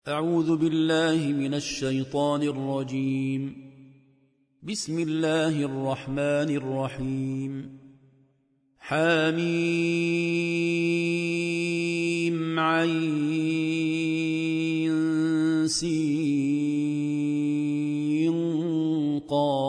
أعوذ بالله من الشيطان الرجيم. بسم الله الرحمن الرحيم. حميم عين سين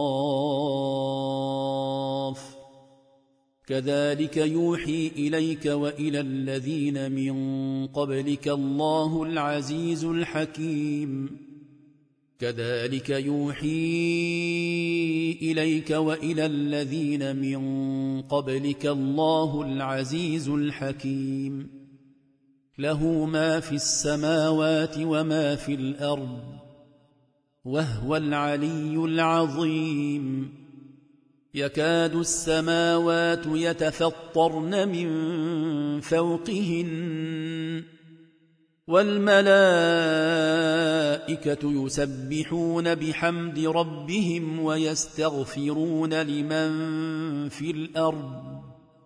قاف كذلك يوحي إليك وإلى الذين من قبلك الله العزيز الحكيم. كذلك يوحي إليك وإلى الذين من قبلك الله العزيز الحكيم. له ما في السماوات وما في الأرض وهو العلي العظيم. يكاد السماوات يتفطرن من فوقهن والملائكة يسبحون بحمد ربهم ويستغفرون لمن في الأرض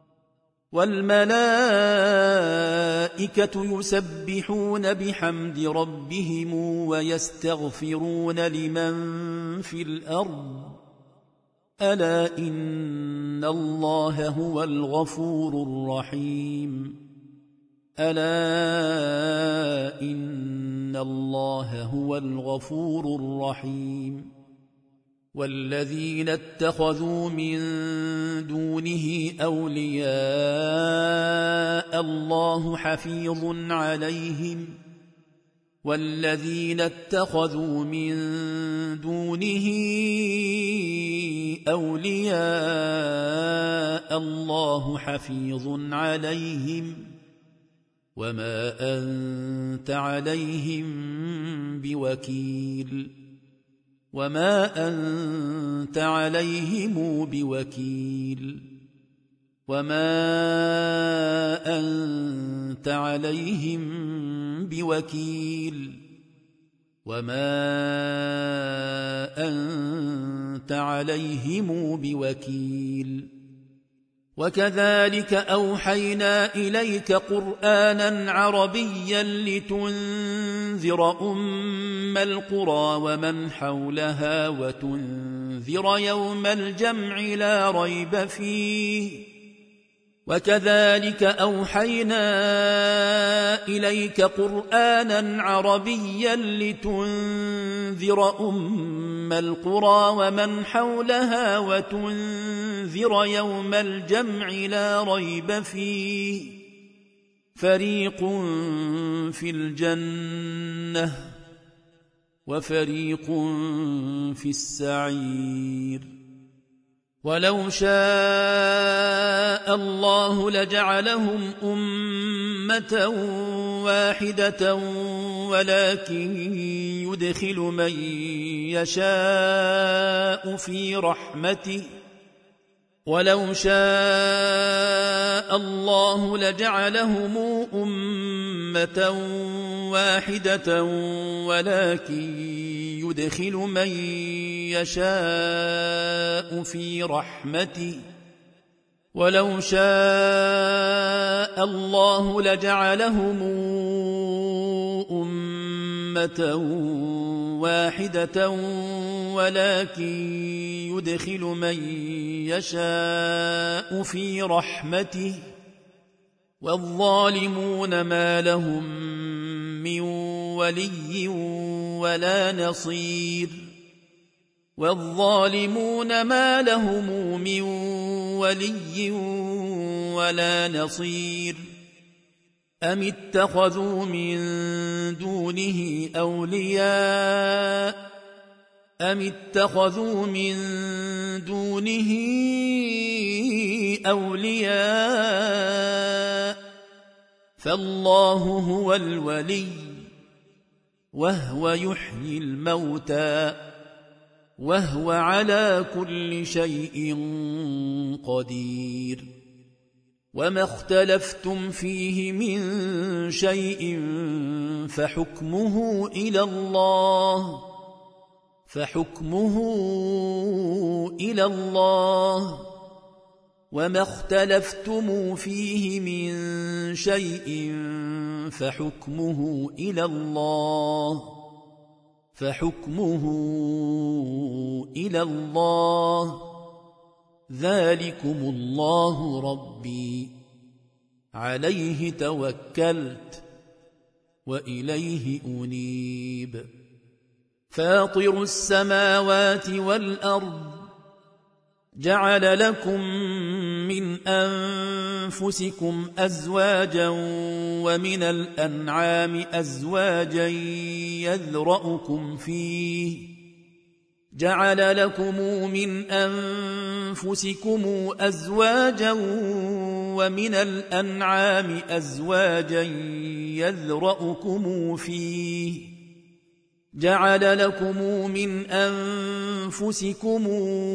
والملائكة يسبحون بحمد ربهم ويستغفرون لمن في الأرض ألا إن الله هو الغفور الرحيم. ألا إن الله هو الغفور الرحيم. والذين اتخذوا من دونه أولياء الله حفيظ عليهم. والذين اتخذوا من دونه أولياء الله حفيظ عليهم وما أنت عليهم بوكيل. وما أنت عليهم بوكيل. وما أنت عليهم بوكيل. وما أنت عليهم بوكيل. وكذلك أوحينا إليك قرآنا عربيا لتنذر أم القرى ومن حولها وتنذر يوم الجمع لا ريب فيه. وكذلك أوحينا إليك قرآنا عربيا لتنذر أم القرى ومن حولها وتنذر يوم الجمع لا ريب فيه. فريق في الجنة وفريق في السعير. ولو شاء الله لجعلهم أمة واحدة ولكن يدخل من يشاء في رحمته. ولو شاء الله لجعلهم أمة واحدة ولكن يدخل من يشاء في رحمته. ولو شاء الله لجعلهم أمة واحدة ولكن يدخل من يشاء في رحمته. والظالمون ما لهم من ولي ولا نصير. والظالمون ما لهم من ولي ولا نصير. أم اتخذوا من دونه أولياء. أم اتخذوا من دونه أولياء فالله هو الولي وهو يحيي الموتى وهو على كل شيء قدير. وما اختلفتم فيه من شيء فحكمه إلى الله وما اختلفتم فيه من شيء فحكمه إلى الله ذلكم الله ربي عليه توكلت وإليه أنيب فاطر السماوات والأرض جعل لكم من أنفسكم أزواجا ومن الأنعام أزواجا يذرأكم فيه جعل لكم من أنفسكم أزواجا ومن الأنعام أزواجا يذرأكم فيه جعل لكم من أنفسكم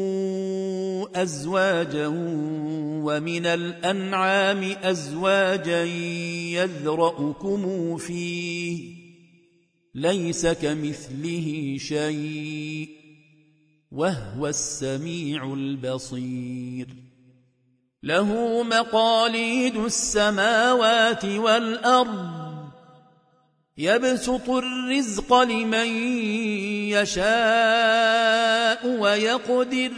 أزواجا ومن الأنعام أزواجا يذرأكم فيه ليس كمثله شيء وهو السميع البصير له مقاليد السماوات والأرض يبسط الرزق لمن يشاء ويقدر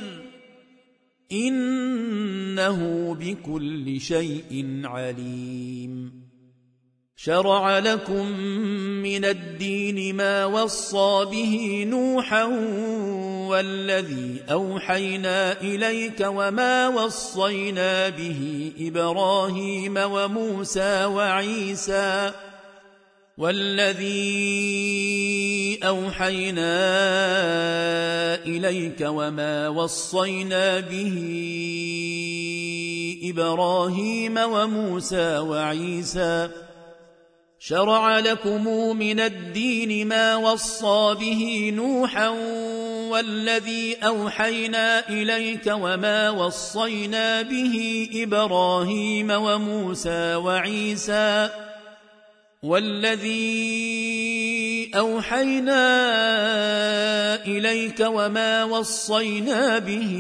إنه بكل شيء عليم شرع لكم من الدين ما وصى به نوحا والذي أوحينا إليك وما وصينا به إبراهيم وموسى وعيسى والذي أوحينا إليك وما وصينا به إبراهيم وموسى وعيسى شرع لكم من الدين ما وصى به نوحا والذي أوحينا إليك وما وصينا به إبراهيم وموسى وعيسى والذي أوحينا إليك وما وصينا به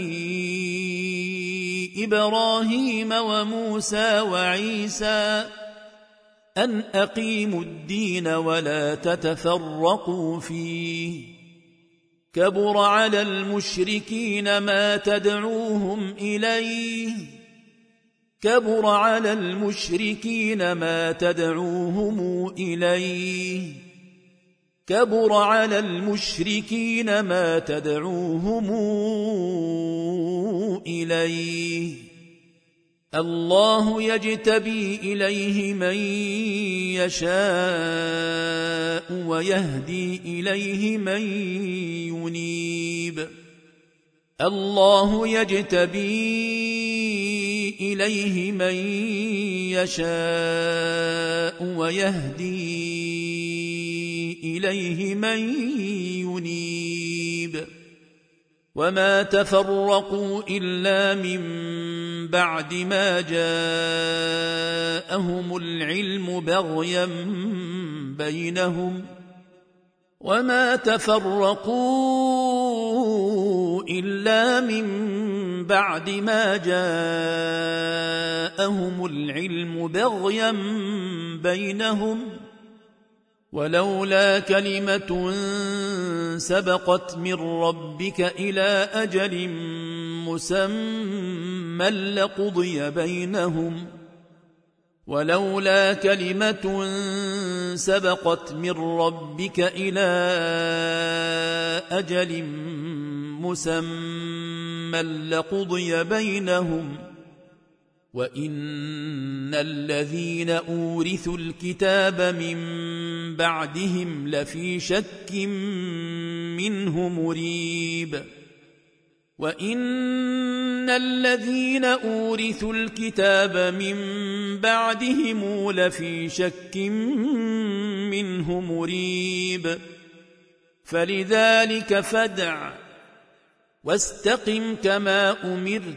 إبراهيم وموسى وعيسى أن أقيموا الدين ولا تتفرقوا فيه كبر على المشركين ما تدعوهم إليه كبر على المشركين ما تدعوهم إليه كبر على المشركين ما تدعوهم إليه الله يجتبي إليه من يشاء ويهدي إليه من ينيب الله يجتبي إليه من يشاء ويهدي إليه من ينيب وما تفرقوا إلا من بعد ما جاءهم العلم بغيا بينهم وما تفرقوا إلا من بعد ما جاءهم العلم بغيا بينهم ولولا كلمة سبقت من ربك إلى أجل مسمى لقضي بينهم ولولا كلمة سبقت من ربك إلى أجل مسمى لقضي بينهم وإن الذين أورثوا الكتاب من بعدهم لفي شك منه مريب وإن الذين أورثوا الكتاب من بعدهم لفي شك منه مريب فلذلك فادع واستقم كما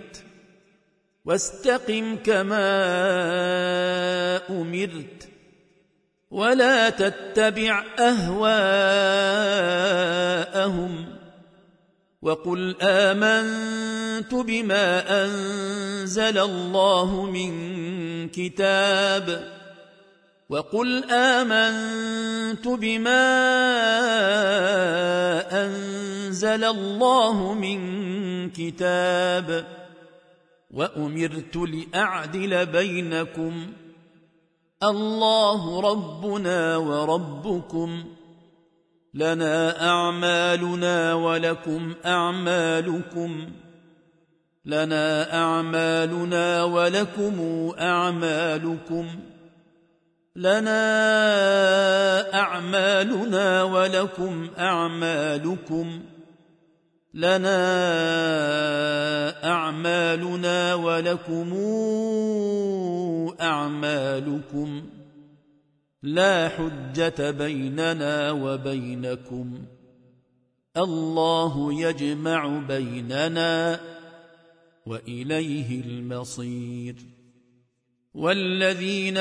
أمرت ولا تتبع أهواءهم وقل آمنت بما أنزل الله من كتاب وقل آمنت بما أنزل الله من كتاب وأمرت لأعدل بينكم الله ربنا وربكم لنا أعمالنا ولكم أعمالكم لنا أعمالنا ولكم أعمالكم لنا أعمالنا ولكم أعمالكم لنا أعمالنا ولكم أعمالكم لا حجة بيننا وبينكم الله يجمع بيننا وإليه المصير والذين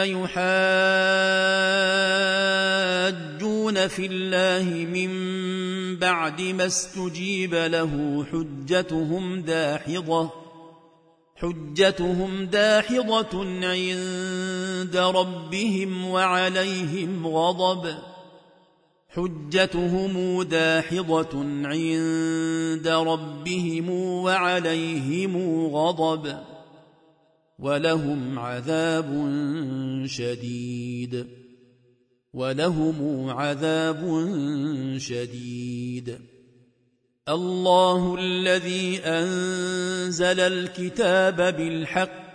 يحاجون في الله من بعد ما استجيب له حجتهم داحضة عند ربهم وعليهم غضب ولهم عذاب شديد الله الذي أنزل الكتاب بالحق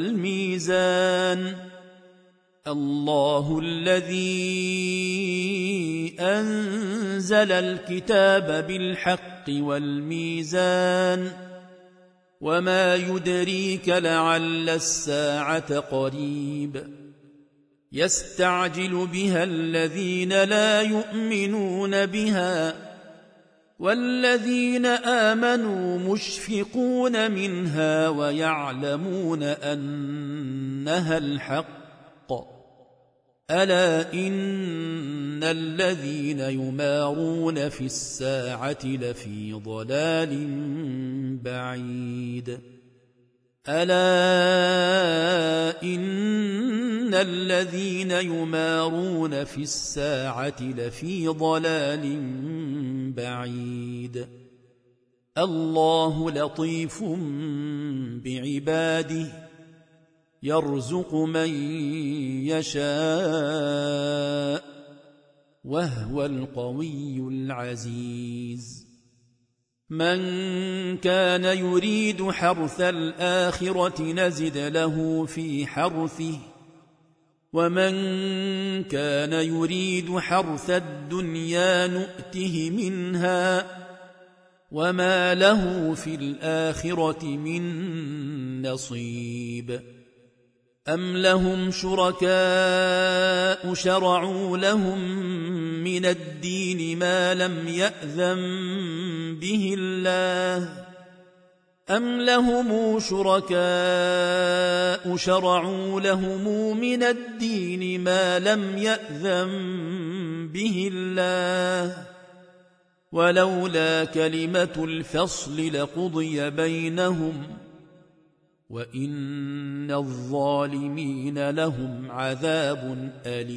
والميزان وما يدريك لعل الساعة قريب يستعجل بها الذين لا يؤمنون بها والذين آمنوا مشفقون منها ويعلمون أنها الحق ألا إن الذين يمارون في الساعة لفي ضلال بعيد ألا إن الذين يمارون في الساعة لفي ضلال بعيد الله لطيف بعباده يرزق من يشاء وهو القوي العزيز من كان يريد حرث الآخرة نزد له في حرثه ومن كان يريد حرث الدنيا نؤته منها وما له في الآخرة من نصيب أم لهم شركاء شرعوا لهم من الدين ما لم يأذن به الله أم لهم شركاء شرعوا لهم من الدين ما لم يأذن به الله ولولا كلمة الفصل لقضي بينهم وإن الظالمين لهم عذاب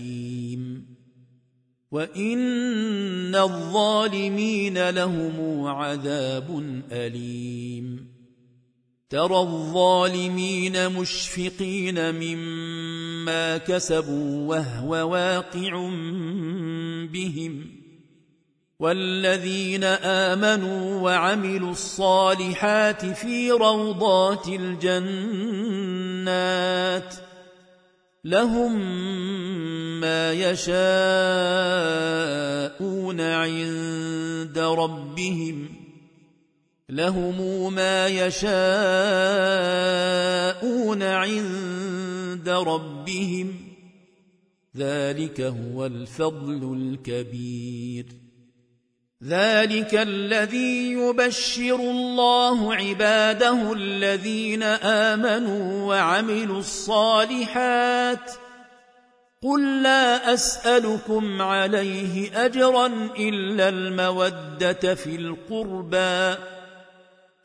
أليم ترى الظالمين مشفقين مما كسبوا وهو واقع بهم والذين آمنوا وعملوا الصالحات في روضات الجنات لهم ما يشاءون عند ربهم ذلك هو الفضل الكبير ذلك الذي يبشر الله عباده الذين آمنوا وعملوا الصالحات قل لا أسألكم عليه أجرا إلا المودة في القربى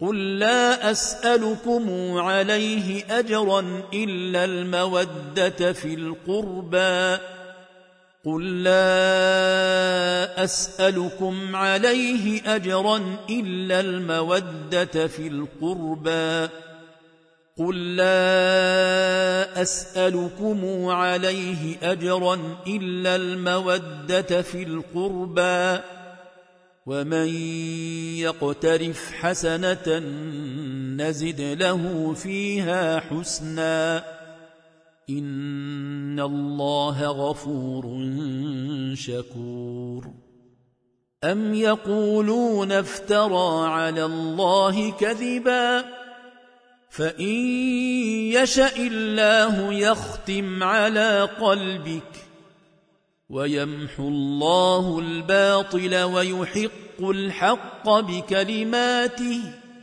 قل لا أسألكم عليه أجرا إلا المودة في القربى قل لا أسألكم عليه أجرا إلا المودة في القربى قل لا أسألكم عليه أجرا إلا المودة في القربى ومن يقترف حسنة نزد له فيها حسنا إن الله غفور شكور أم يقولون افترى على الله كذبا فإن يشأ الله يختم على قلبك ويمحو الله الباطل ويحق الحق بكلماته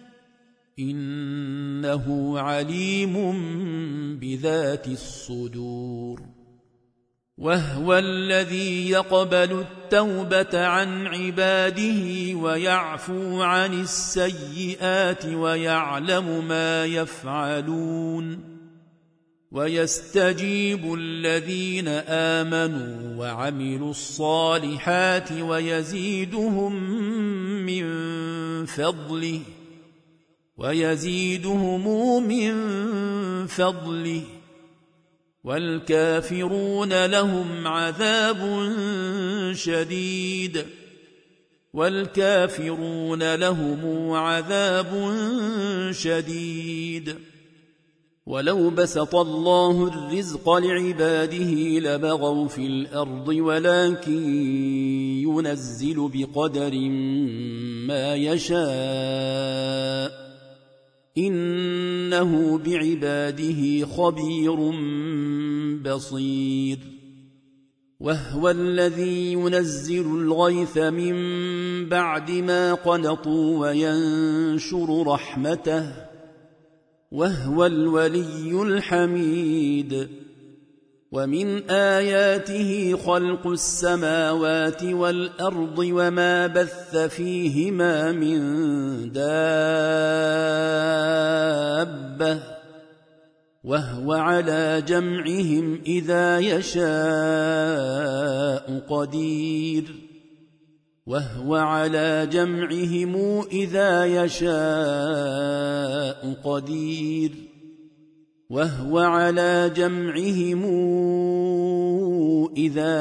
إنه عليم بذات الصدور وهو الذي يقبل التوبة عن عباده ويعفو عن السيئات ويعلم ما يفعلون ويستجيب الذين آمنوا وعملوا الصالحات ويزيدهم من فضله والكافرون لهم عذاب شديد ولو بسط الله الرزق لعباده لبغوا في الأرض ولكن ينزل بقدر ما يشاء إنه بعباده خبير بصير وهو الذي ينزل الغيث من بعد ما قنطوا وينشر رحمته وهو الولي الحميد ومن آياته خلق السماوات والأرض وما بث فيهما من دابة وهو على جمعهم إذا يشاء قدير وهو على جمعهم إذا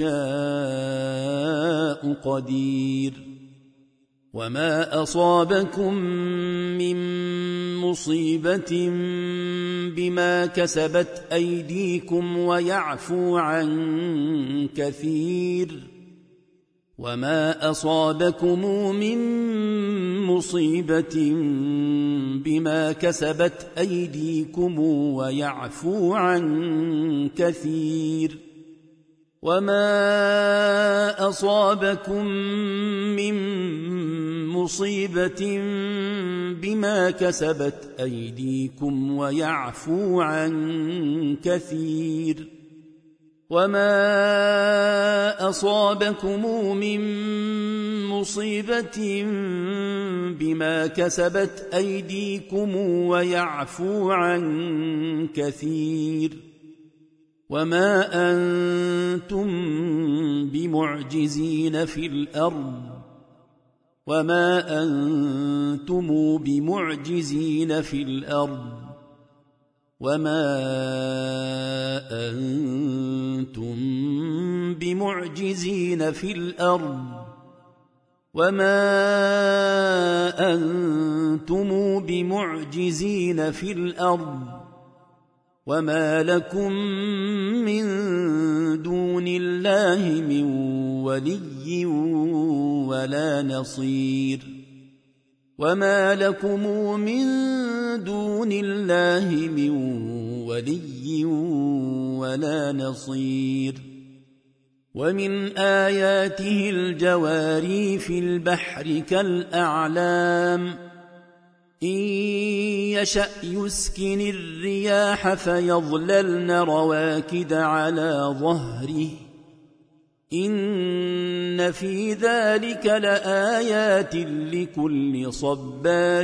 يشاء قدير وما أصابكم من مصيبة بما كسبت أيديكم ويعفو عن كثير وما أصابكم من مصيبة بما كسبت أيديكم ويعفو عن كثير وما أصابكم من مصيبة بما كسبت أيديكم ويعفو عن كثير وما أصابكم من مصيبة بما كسبت أيديكم ويعفو عن كثير وما أنتم بمعجزين في الأرض وما أنتم بمعجزين في الأرض وما لكم من دون الله من ولي ولا نصير وما لكم من دون الله من ولي ولا نصير ومن آياته الجواري في البحر كالأعلام إن يشأ يسكن الرياح فيظللن رواكد على ظهره إن في ذلك لآيات لكل صبار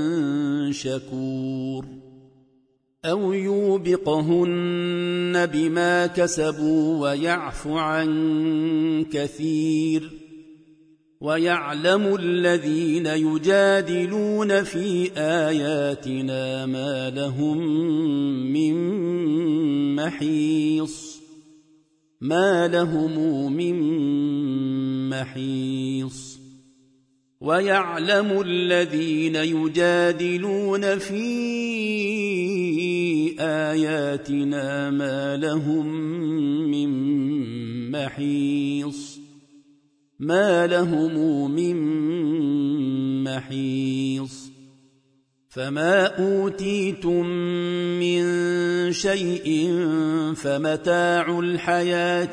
شكور أو يوبقهن بما كسبوا ويعفو عن كثير ويعلم الذين يجادلون في آياتنا ما لهم من محيص ويعلم الذين يجادلون في آياتنا ما لهم من محيص فما أوتيتم من شيء فمتاع الحياة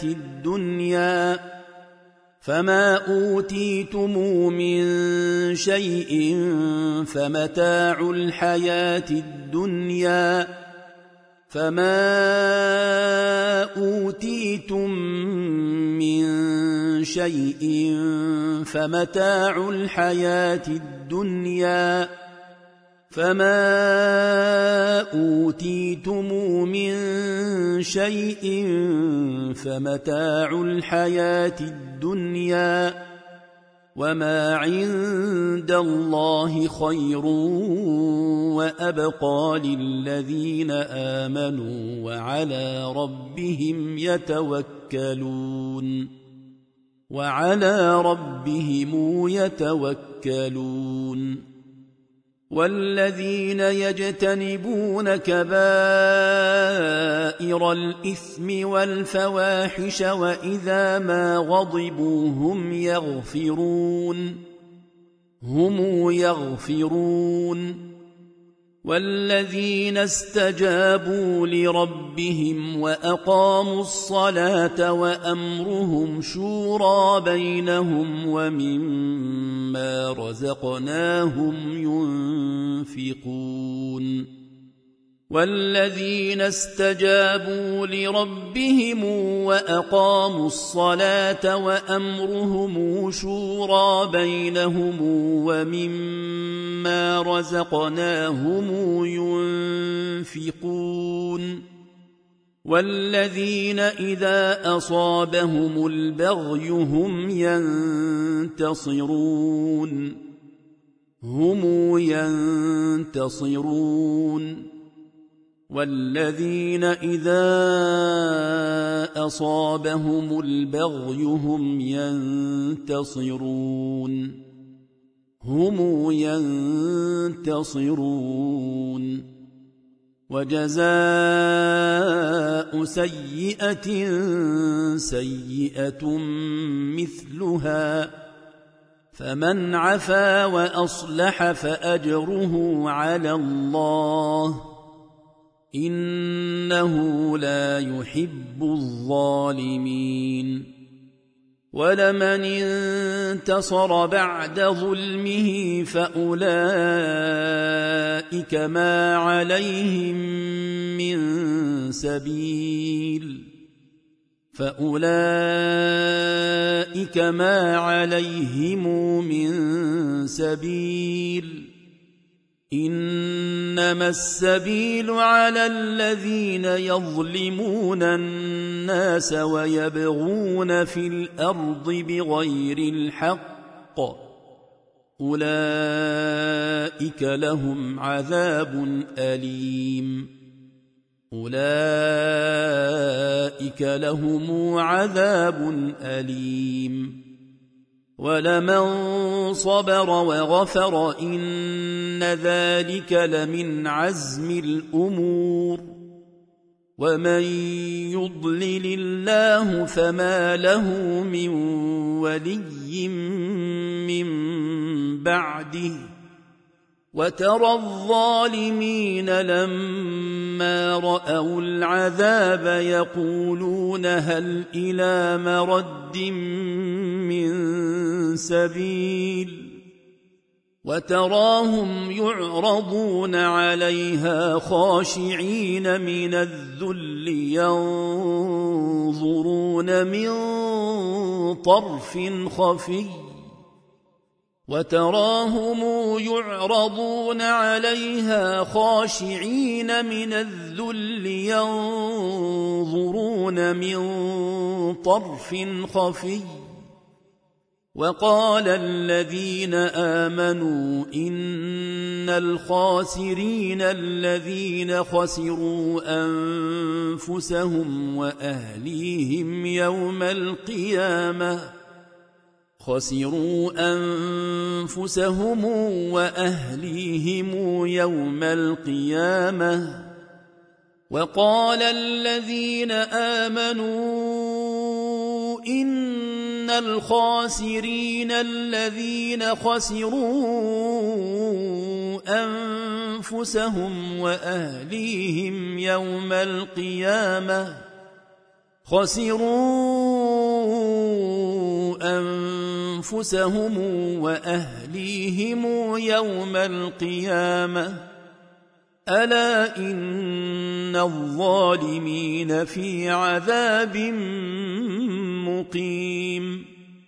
الدنيا فما أوتيتم من شيء فمتاع الحياة الدنيا وما عند الله خير وأبقى للذين آمنوا وعلى ربهم يتوكلون والذين يجتنبون كبائر الإثم والفواحش وإذا ما غضبوا هم يغفرون والذين استجابوا لربهم وأقاموا الصلاة وأمرهم شورى بينهم ومما رزقناهم ينفقون والذين استجابوا لربهم وأقاموا الصلاة وأمرهم شورى بينهم ومما رزقناهم ينفقون والذين إذا أصابهم البغي هم ينتصرون والذين إذا أصابهم البغي هم ينتصرون وجزاء سيئة سيئة مثلها فمن عفا وأصلح فأجره على الله إنه لا يحب الظالمين ولمن انتصر بعد ظلمه فأولئك ما عليهم من سبيل إنما السبيل على الذين يظلمون الناس ويبغون في الأرض بغير الحق أولئك لهم عذاب أليم ولمن صبر وغفر إن ذلك لمن عزم الأمور ومن يضلل الله فما له من ولي من بعده وترى الظالمين لما رأوا العذاب يقولون هل إلى مرد من سبيل وتراهم يعرضون عليها خاشعين من الذل ينظرون من طرف خفي وتراهم يعرضون عليها خاشعين من الذل ينظرون من طرف خفي وقال الذين آمنوا إن الخاسرين الذين خسروا أنفسهم وأهليهم يوم القيامة وقال الذين آمنوا إن الخاسرين الذين خسروا أنفسهم وأهليهم يوم القيامة ألا إن الظالمين في عذاب مقيم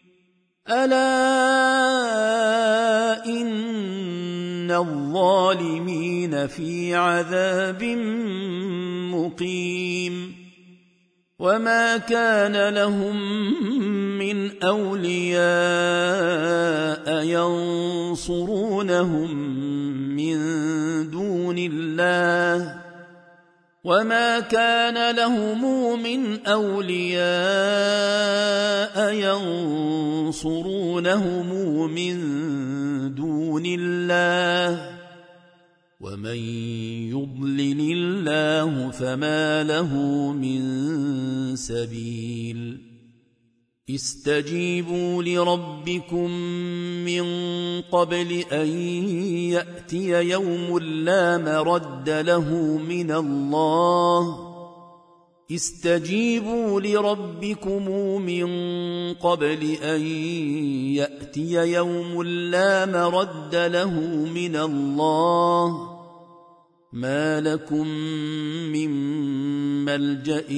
وما كان لهم من أولياء ينصرونهم من دون الله ومن يضلل الله فما له من سبيل استجيبوا لربكم من قبل أن يأتي يوم لا مرد له من الله ما لكم من ملجأ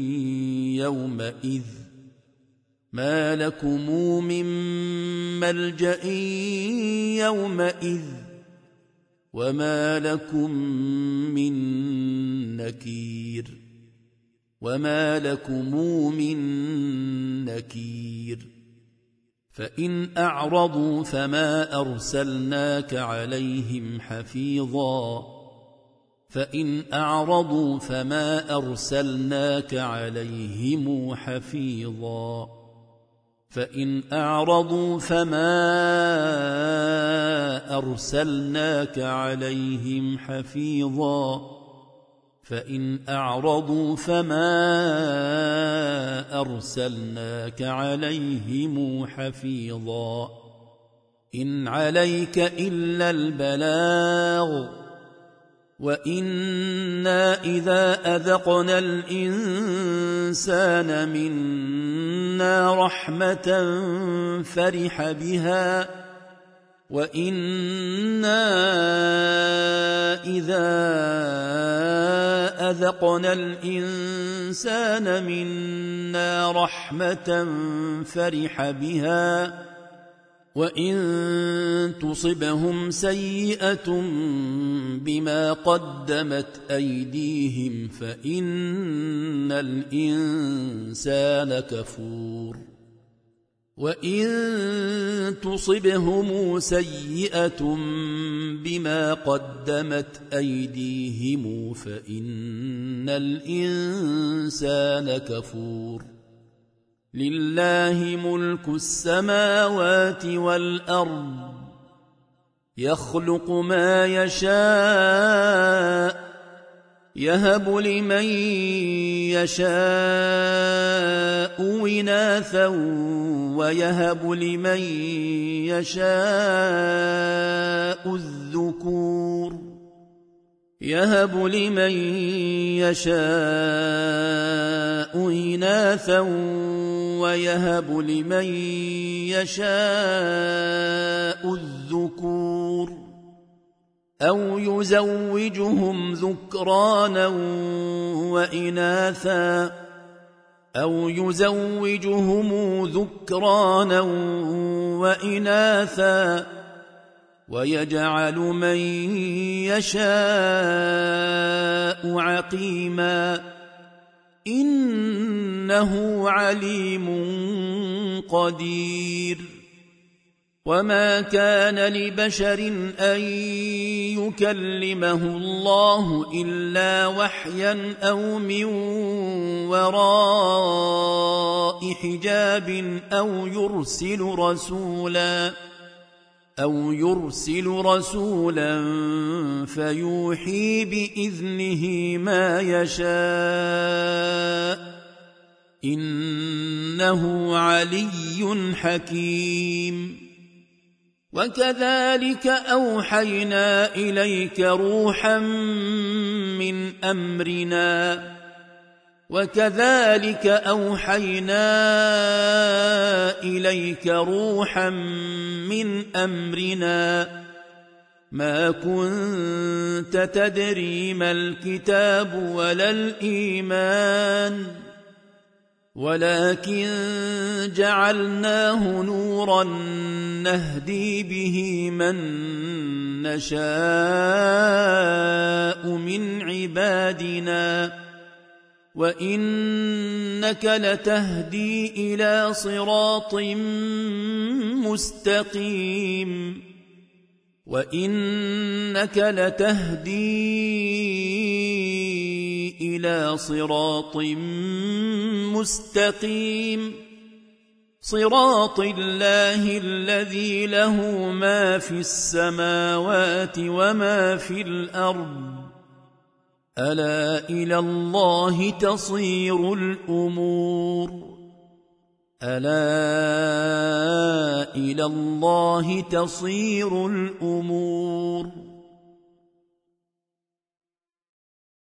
يومئذ وما لكم من نكير فإن أعرضوا فما أرسلناك عليهم حفيظا إن عليك إلا البلاغ وإنا إذا أذقنا الإنسان منا رحمة فرح بها وإنا إذا أذقنا الإنسان منا رحمة فرح بها وإن تصبهم سيئة بما قدمت أيديهم فإن الإنسان كفور وإن تصبهم سيئة بما قدمت أيديهم فإن الإنسان كفور لله ملك السماوات والأرض يخلق ما يشاء يهب لمن يشاء إناثا ويهب لمن يشاء الذكور ويهب لمن يشاء الذكور أو يزوجهم ذكرانا وإناثا ويجعل من يشاء عقيما إنه عليم قدير وما كان لبشر أن يكلمه الله إلا وحيا أو من وراء حجاب أو يرسل رسولا فيوحي بإذنه ما يشاء إنه علي حكيم وكذلك أوحينا إليك روحا من أمرنا ما كنت تدري ما الكتاب ولا الإيمان ولكن جعلناه نورا نهدي به من نشاء من عبادنا وإنك لتهدي إلى صراط مستقيم صراط الله الذي له ما في السماوات وما في الأرض ألا إلى الله تصير الأمور